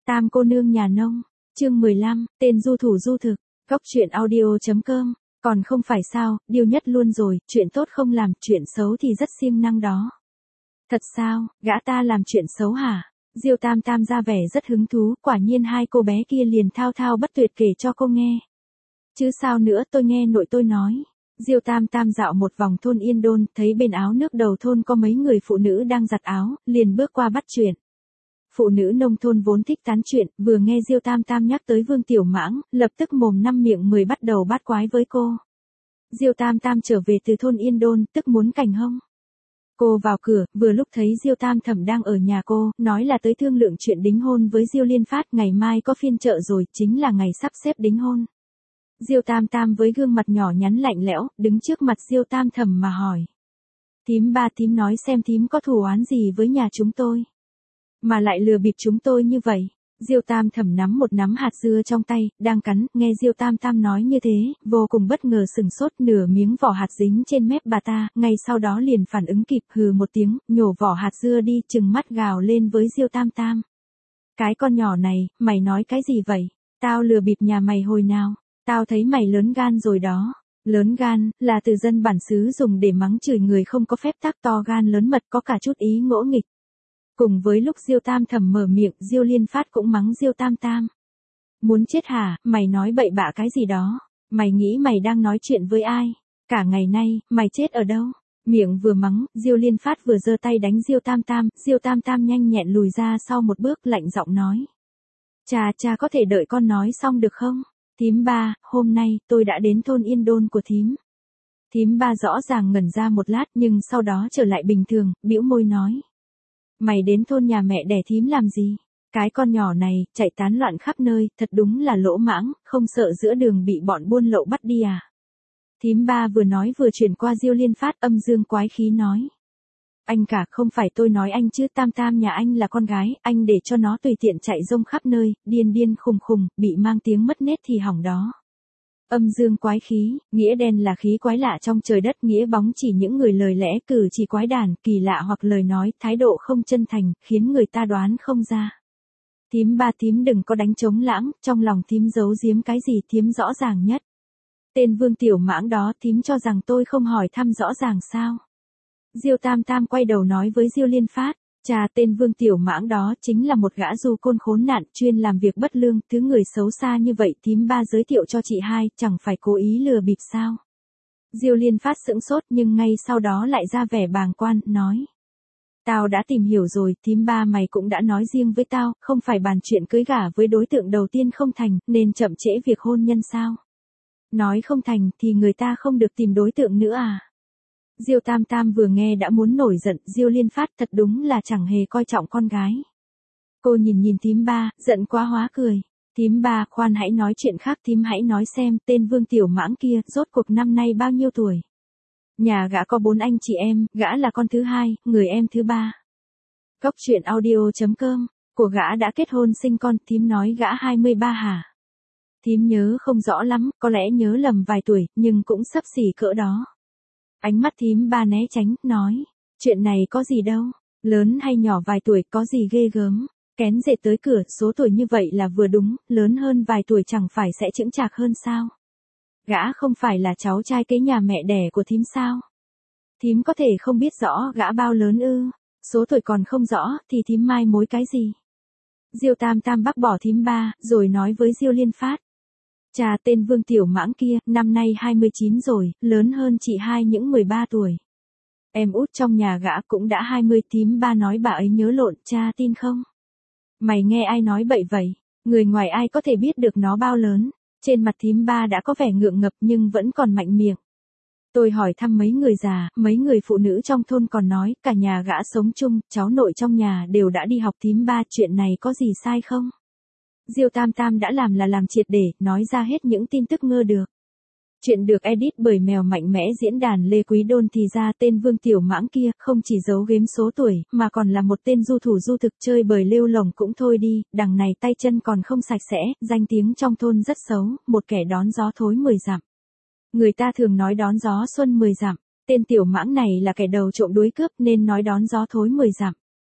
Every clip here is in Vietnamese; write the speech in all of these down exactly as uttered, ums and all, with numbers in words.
Tam cô nương nhà nông, chương mười lăm, tên du thủ du thực, góc truyện audio.com, còn không phải sao, điều nhất luôn rồi, chuyện tốt không làm, chuyện xấu thì rất siêng năng đó. Thật sao, gã ta làm chuyện xấu hả? Diêu Tam Tam ra vẻ rất hứng thú, quả nhiên hai cô bé kia liền thao thao bất tuyệt kể cho cô nghe. Chứ sao nữa, tôi nghe nội tôi nói. Diêu Tam Tam dạo một vòng thôn Yên Đôn, thấy bên áo nước đầu thôn có mấy người phụ nữ đang giặt áo, liền bước qua bắt chuyện. Phụ nữ nông thôn vốn thích tán chuyện, vừa nghe Diêu Tam Tam nhắc tới Vương Tiểu Mãng, lập tức mồm năm miệng mười bắt đầu bát quái với cô. Diêu Tam Tam trở về từ thôn Yên Đôn, tức muốn cành hông. Cô vào cửa, vừa lúc thấy Diêu Tam Thẩm đang ở nhà cô, nói là tới thương lượng chuyện đính hôn với Diêu Liên Phát, ngày mai có phiên chợ rồi, chính là ngày sắp xếp đính hôn. Diêu Tam Tam với gương mặt nhỏ nhắn lạnh lẽo, đứng trước mặt Diêu Tam Thẩm mà hỏi. Thím ba, thím nói xem thím có thù oán gì với nhà chúng tôi, mà lại lừa bịp chúng tôi như vậy. Diêu Tam Thẩm nắm một nắm hạt dưa trong tay, đang cắn, nghe Diêu Tam Tam nói như thế, vô cùng bất ngờ sừng sốt, nửa miếng vỏ hạt dính trên mép bà ta, ngay sau đó liền phản ứng kịp, hừ một tiếng, nhổ vỏ hạt dưa đi, trừng mắt gào lên với Diêu Tam Tam. Cái con nhỏ này, mày nói cái gì vậy? Tao lừa bịp nhà mày hồi nào? Tao thấy mày lớn gan rồi đó. Lớn gan, là từ dân bản xứ dùng để mắng chửi người không có phép tắc, to gan lớn mật, có cả chút ý ngỗ nghịch. Cùng với lúc Diêu Tam Thẩm mở miệng, Diêu Liên Phát cũng mắng Diêu Tam Tam. Muốn chết hả, mày nói bậy bạ cái gì đó? Mày nghĩ mày đang nói chuyện với ai? Cả ngày nay, mày chết ở đâu? Miệng vừa mắng, Diêu Liên Phát vừa giơ tay đánh Diêu Tam Tam, Diêu Tam Tam nhanh nhẹn lùi ra sau một bước, lạnh giọng nói. Cha cha có thể đợi con nói xong được không? Thím ba, hôm nay, tôi đã đến thôn Yên Đôn của thím. Thím ba rõ ràng ngẩn ra một lát nhưng sau đó trở lại bình thường, bĩu môi nói. Mày đến thôn nhà mẹ đẻ thím làm gì? Cái con nhỏ này, chạy tán loạn khắp nơi, thật đúng là lỗ mãng, không sợ giữa đường bị bọn buôn lậu bắt đi à? Thím ba vừa nói vừa chuyển qua Diêu Liên Phát, âm dương quái khí nói. Anh cả, không phải tôi nói anh chứ, Tam Tam nhà anh là con gái, anh để cho nó tùy tiện chạy rông khắp nơi, điên điên khùng khùng, bị mang tiếng mất nết thì hỏng đó. Âm dương quái khí, nghĩa đen là khí quái lạ trong trời đất, nghĩa bóng chỉ những người lời lẽ cử chỉ quái đản, kỳ lạ hoặc lời nói, thái độ không chân thành, khiến người ta đoán không ra. Thím ba, thím đừng có đánh trống lãng, trong lòng thím giấu giếm cái gì, thím rõ ràng nhất. Tên Vương Tiểu Mãng đó, thím cho rằng tôi không hỏi thăm rõ ràng sao? Diêu Tam Tam quay đầu nói với Diêu Liên Phát. Chà, tên Vương Tiểu Mãng đó chính là một gã du côn khốn nạn, chuyên làm việc bất lương, thứ người xấu xa như vậy, thím ba giới thiệu cho chị hai, chẳng phải cố ý lừa bịp sao? Diêu Liên Phát sững sốt nhưng ngay sau đó lại ra vẻ bàng quan, nói. Tao đã tìm hiểu rồi, thím ba mày cũng đã nói riêng với tao, không phải bàn chuyện cưới gả với đối tượng đầu tiên không thành, nên chậm trễ việc hôn nhân sao? Nói không thành thì người ta không được tìm đối tượng nữa à? Diêu Tam Tam vừa nghe đã muốn nổi giận, Diêu Liên Phát thật đúng là chẳng hề coi trọng con gái. Cô nhìn nhìn thím ba, giận quá hóa cười. Thím ba, khoan hãy nói chuyện khác, thím hãy nói xem, tên Vương Tiểu Mãng kia, rốt cuộc năm nay bao nhiêu tuổi? Nhà gã có bốn anh chị em, gã là con thứ hai, người em thứ ba. Góc truyện audio.com, của gã đã kết hôn sinh con, thím nói gã hai mươi ba hả? Thím nhớ không rõ lắm, có lẽ nhớ lầm vài tuổi, nhưng cũng xấp xỉ cỡ đó. Ánh mắt thím ba né tránh, nói, chuyện này có gì đâu, lớn hay nhỏ vài tuổi có gì ghê gớm, kén dệt tới cửa, số tuổi như vậy là vừa đúng, lớn hơn vài tuổi chẳng phải sẽ chững chạc hơn sao? Gã không phải là cháu trai kế nhà mẹ đẻ của thím sao? Thím có thể không biết rõ gã bao lớn ư, số tuổi còn không rõ, thì thím mai mối cái gì? Diêu Tam Tam bác bỏ thím ba, rồi nói với Diêu Liên Phát. Chà, tên Vương Tiểu Mãng kia, năm nay hai mươi chín rồi, lớn hơn chị hai những mười ba tuổi. Em út trong nhà gã cũng đã hai mươi, thím ba nói bà ấy nhớ lộn, cha tin không? Mày nghe ai nói bậy vậy? Người ngoài ai có thể biết được nó bao lớn? Trên mặt thím ba đã có vẻ ngượng ngập nhưng vẫn còn mạnh miệng. Tôi hỏi thăm mấy người già, mấy người phụ nữ trong thôn còn nói, cả nhà gã sống chung, cháu nội trong nhà đều đã đi học, thím ba, chuyện này có gì sai không? Diêu Tam Tam đã làm là làm triệt để, nói ra hết những tin tức ngơ được. Chuyện được edit bởi mèo mạnh mẽ diễn đàn Lê Quý Đôn, thì ra tên Vương Tiểu Mãng kia không chỉ giấu giếm số tuổi, mà còn là một tên du thủ du thực, chơi bời lêu lổng cũng thôi đi, đằng này tay chân còn không sạch sẽ, danh tiếng trong thôn rất xấu, một kẻ đón gió thối mười dặm. Người ta thường nói đón gió xuân mười dặm, tên Tiểu Mãng này là kẻ đầu trộm đuối cướp nên nói đón gió thối mười dặm.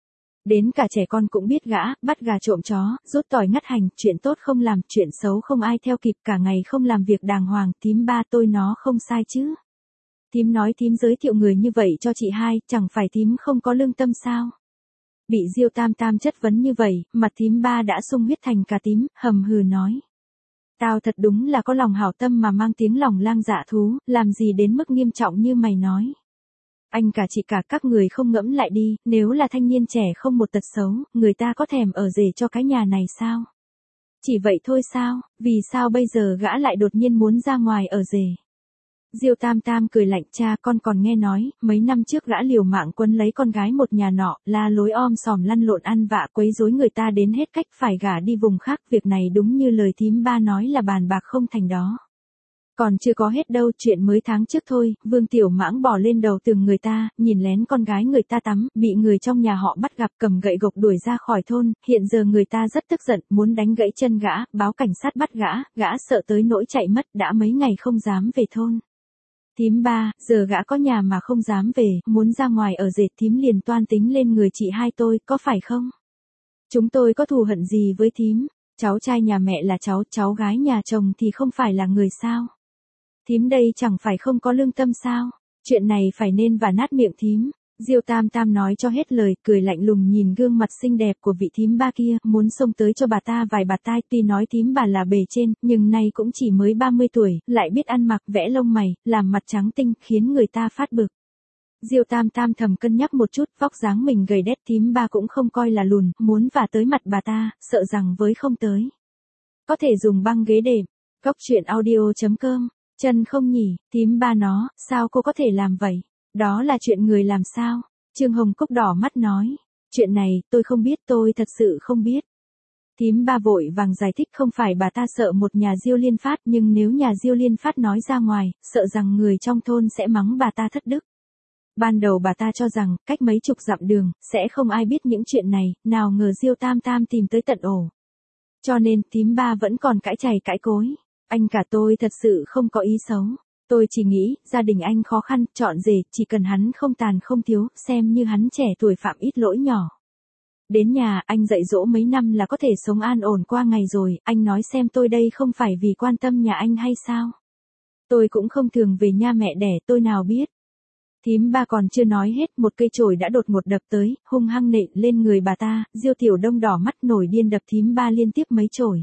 Đến cả trẻ con cũng biết gã, bắt gà trộm chó, rút tỏi ngắt hành, chuyện tốt không làm, chuyện xấu không ai theo kịp, cả ngày không làm việc đàng hoàng, thím ba tôi nó không sai chứ. Thím nói thím giới thiệu người như vậy cho chị hai, chẳng phải thím không có lương tâm sao? Bị Diêu Tam Tam chất vấn như vậy, mặt thím ba đã sung huyết thành cà tím, hầm hừ nói. Tao thật đúng là có lòng hảo tâm mà mang tiếng lòng lang dạ thú, làm gì đến mức nghiêm trọng như mày nói. Anh cả chị cả các người không ngẫm lại đi, nếu là thanh niên trẻ không một tật xấu, người ta có thèm ở rể cho cái nhà này sao? Chỉ vậy thôi sao, vì sao bây giờ gã lại đột nhiên muốn ra ngoài ở rể? Diêu Tam Tam cười lạnh, cha con còn nghe nói, mấy năm trước gã liều mạng quấn lấy con gái một nhà nọ, la lối om sòm lăn lộn ăn vạ quấy rối người ta đến hết cách phải gả đi vùng khác, việc này đúng như lời thím ba nói là bàn bạc không thành đó. Còn chưa có hết đâu, chuyện mới tháng trước thôi, Vương Tiểu Mãng bỏ lên đầu tường người ta, nhìn lén con gái người ta tắm, bị người trong nhà họ bắt gặp cầm gậy gộc đuổi ra khỏi thôn, hiện giờ người ta rất tức giận, muốn đánh gãy chân gã, báo cảnh sát bắt gã, gã sợ tới nỗi chạy mất, đã mấy ngày không dám về thôn. Thím ba, giờ gã có nhà mà không dám về, muốn ra ngoài ở rể, thím liền toan tính lên người chị hai tôi, có phải không? Chúng tôi có thù hận gì với thím? Cháu trai nhà mẹ là cháu, cháu gái nhà chồng thì không phải là người sao? Thím đây chẳng phải không có lương tâm sao? Chuyện này phải nên và nát miệng thím. Diêu Tam Tam nói cho hết lời, cười lạnh lùng nhìn gương mặt xinh đẹp của vị thím ba kia, muốn xông tới cho bà ta vài bạt tai, tuy nói thím bà là bề trên, nhưng nay cũng chỉ mới ba mươi tuổi, lại biết ăn mặc, vẽ lông mày, làm mặt trắng tinh, khiến người ta phát bực. Diêu Tam Tam thầm cân nhắc một chút, vóc dáng mình gầy đét, thím ba cũng không coi là lùn, muốn vả tới mặt bà ta, sợ rằng với không tới. Có thể dùng băng ghế đệm. Góc truyện audio chấm com. Chân không nhỉ, thím ba nó, sao cô có thể làm vậy? Đó là chuyện người làm sao? Trương Hồng Cúc đỏ mắt nói. Chuyện này, tôi không biết, tôi thật sự không biết. Thím ba vội vàng giải thích, không phải bà ta sợ một nhà Diêu Liên Phát, nhưng nếu nhà Diêu Liên Phát nói ra ngoài, sợ rằng người trong thôn sẽ mắng bà ta thất đức. Ban đầu bà ta cho rằng, cách mấy chục dặm đường, sẽ không ai biết những chuyện này, nào ngờ Diêu Tam Tam tìm tới tận ổ. Cho nên, thím ba vẫn còn cãi chày cãi cối. Anh cả tôi thật sự không có ý xấu. Tôi chỉ nghĩ, gia đình anh khó khăn, chọn rể, chỉ cần hắn không tàn không thiếu, xem như hắn trẻ tuổi phạm ít lỗi nhỏ. Đến nhà, anh dạy dỗ mấy năm là có thể sống an ổn qua ngày rồi, anh nói xem tôi đây không phải vì quan tâm nhà anh hay sao? Tôi cũng không thường về nhà mẹ đẻ, tôi nào biết. Thím ba còn chưa nói hết, một cây chổi đã đột ngột đập tới, hung hăng nện lên người bà ta, Diêu Tiểu Đông đỏ mắt nổi điên đập thím ba liên tiếp mấy chổi.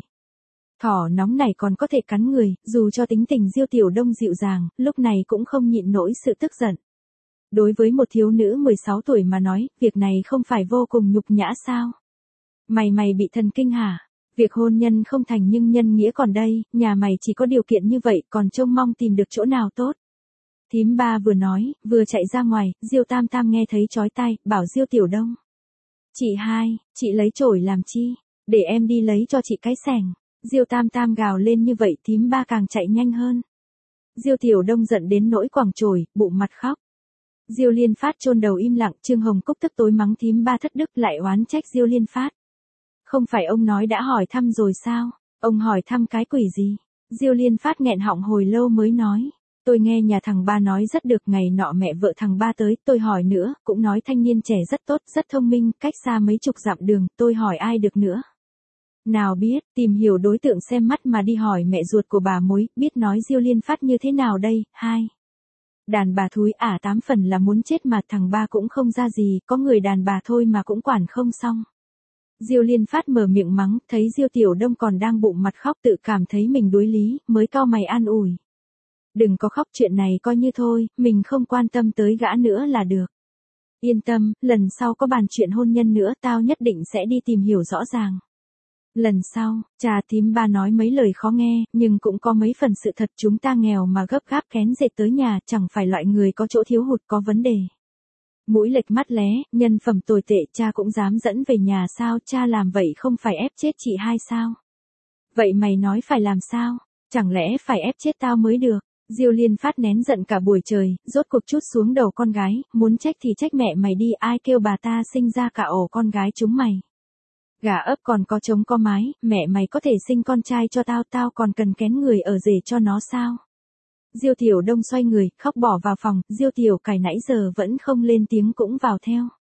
Thỏ nóng này còn có thể cắn người, dù cho tính tình Diêu Tiểu Đông dịu dàng, lúc này cũng không nhịn nổi sự tức giận. Đối với một thiếu nữ mười sáu tuổi mà nói, việc này không phải vô cùng nhục nhã sao? Mày mày bị thần kinh hả? Việc hôn nhân không thành nhưng nhân nghĩa còn đây, nhà mày chỉ có điều kiện như vậy, còn trông mong tìm được chỗ nào tốt. Thím ba vừa nói, vừa chạy ra ngoài, Diêu Tam Tam nghe thấy chói tai, bảo Diêu Tiểu Đông. Chị hai, chị lấy chổi làm chi? Để em đi lấy cho chị cái xẻng. Diêu Tam Tam gào lên như vậy, thím ba càng chạy nhanh hơn. Diêu Tiểu Đông giận đến nỗi quẳng chổi, bụng mặt khóc. Diêu Liên Phát chôn đầu im lặng, Trương Hồng Cúc tức tối mắng thím ba thất đức, lại oán trách Diêu Liên Phát. Không phải ông nói đã hỏi thăm rồi sao? Ông hỏi thăm cái quỷ gì? Diêu Liên Phát nghẹn họng hồi lâu mới nói. Tôi nghe nhà thằng ba nói rất được, ngày nọ mẹ vợ thằng ba tới, tôi hỏi nữa, cũng nói thanh niên trẻ rất tốt, rất thông minh, cách xa mấy chục dặm đường, tôi hỏi ai được nữa. Nào biết, tìm hiểu đối tượng xem mắt mà đi hỏi mẹ ruột của bà mối, biết nói Diêu Liên Phát như thế nào đây, hai. Đàn bà thúi ả tám phần là muốn chết mà thằng ba cũng không ra gì, có người đàn bà thôi mà cũng quản không xong. Diêu Liên Phát mở miệng mắng, thấy Diêu Tiểu Đông còn đang bụng mặt khóc tự cảm thấy mình đối lý, mới cau mày an ủi. Đừng có khóc, chuyện này coi như thôi, mình không quan tâm tới gã nữa là được. Yên tâm, lần sau có bàn chuyện hôn nhân nữa tao nhất định sẽ đi tìm hiểu rõ ràng. Lần sau, cha thím ba nói mấy lời khó nghe, nhưng cũng có mấy phần sự thật, chúng ta nghèo mà gấp gáp kén dệt tới nhà, chẳng phải loại người có chỗ thiếu hụt có vấn đề. Mũi lệch mắt lé, nhân phẩm tồi tệ, cha cũng dám dẫn về nhà sao, cha làm vậy không phải ép chết chị hai sao? Vậy mày nói phải làm sao? Chẳng lẽ phải ép chết tao mới được? Diêu Liên Phát nén giận cả buổi trời, rốt cuộc trút xuống đầu con gái, muốn trách thì trách mẹ mày đi, ai kêu bà ta sinh ra cả ổ con gái chúng mày. Gà ấp còn có trống có mái, mẹ mày có thể sinh con trai cho tao, tao còn cần kén người ở rể cho nó sao? Diêu Tiểu Đông xoay người, khóc bỏ vào phòng, Diêu Tiểu Cải nãy giờ vẫn không lên tiếng cũng vào theo.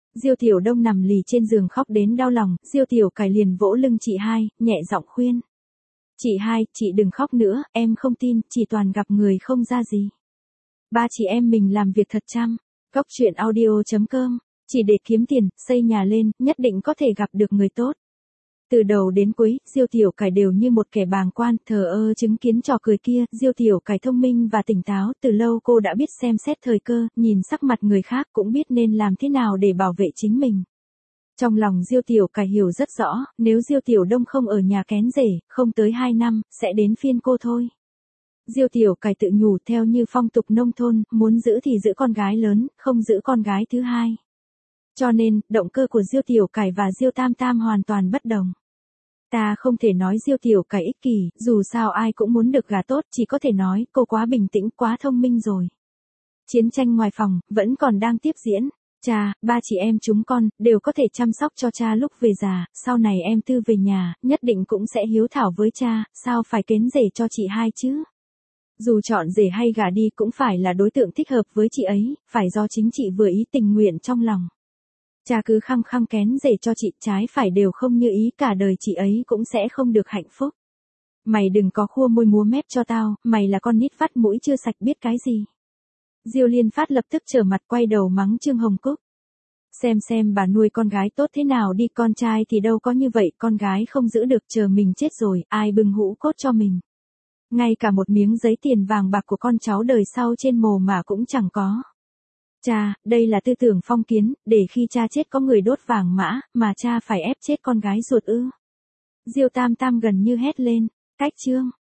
Diêu Tiểu Đông nằm lì trên giường khóc đến đau lòng, Diêu Tiểu Cải liền vỗ lưng chị hai, nhẹ giọng khuyên. Chị hai, chị đừng khóc nữa, em không tin, chỉ toàn gặp người không ra gì. Ba chị em mình làm việc thật chăm. Góc truyện audio chấm com, chỉ để kiếm tiền, xây nhà lên, nhất định có thể gặp được người tốt. Từ đầu đến cuối, Diêu Tiểu Cải đều như một kẻ bàng quan, thờ ơ chứng kiến trò cười kia. Diêu Tiểu Cải thông minh và tỉnh táo, từ lâu cô đã biết xem xét thời cơ, nhìn sắc mặt người khác cũng biết nên làm thế nào để bảo vệ chính mình. Trong lòng Diêu Tiểu Cải hiểu rất rõ, nếu Diêu Tiểu Đông không ở nhà kén rể, không tới hai năm, sẽ đến phiên cô thôi. Diêu Tiểu Cải tự nhủ theo như phong tục nông thôn, muốn giữ thì giữ con gái lớn, không giữ con gái thứ hai. Cho nên, động cơ của Diêu Tiểu Cải và Diêu Tam Tam hoàn toàn bất đồng. Ta không thể nói Diêu Tiểu Cải ích kỷ, dù sao ai cũng muốn được gà tốt, chỉ có thể nói cô quá bình tĩnh, quá thông minh rồi. Chiến tranh ngoài phòng, vẫn còn đang tiếp diễn. Cha, ba chị em chúng con, đều có thể chăm sóc cho cha lúc về già, sau này em Tư về nhà, nhất định cũng sẽ hiếu thảo với cha, sao phải kén rể cho chị hai chứ? Dù chọn rể hay gả đi cũng phải là đối tượng thích hợp với chị ấy, phải do chính chị vừa ý tình nguyện trong lòng. Cha cứ khăng khăng kén rể cho chị, trái phải đều không như ý, cả đời chị ấy cũng sẽ không được hạnh phúc. Mày đừng có khua môi múa mép cho tao, mày là con nít vắt mũi chưa sạch biết cái gì. Diêu Liên Phát lập tức trở mặt quay đầu mắng Trương Hồng Cúc. Xem xem bà nuôi con gái tốt thế nào đi, con trai thì đâu có như vậy, con gái không giữ được, chờ mình chết rồi, ai bưng hũ cốt cho mình. Ngay cả một miếng giấy tiền vàng bạc của con cháu đời sau trên mồ mà cũng chẳng có. Cha, đây là tư tưởng phong kiến, để khi cha chết có người đốt vàng mã, mà cha phải ép chết con gái ruột ư. Diêu Tam Tam gần như hét lên, cách chương.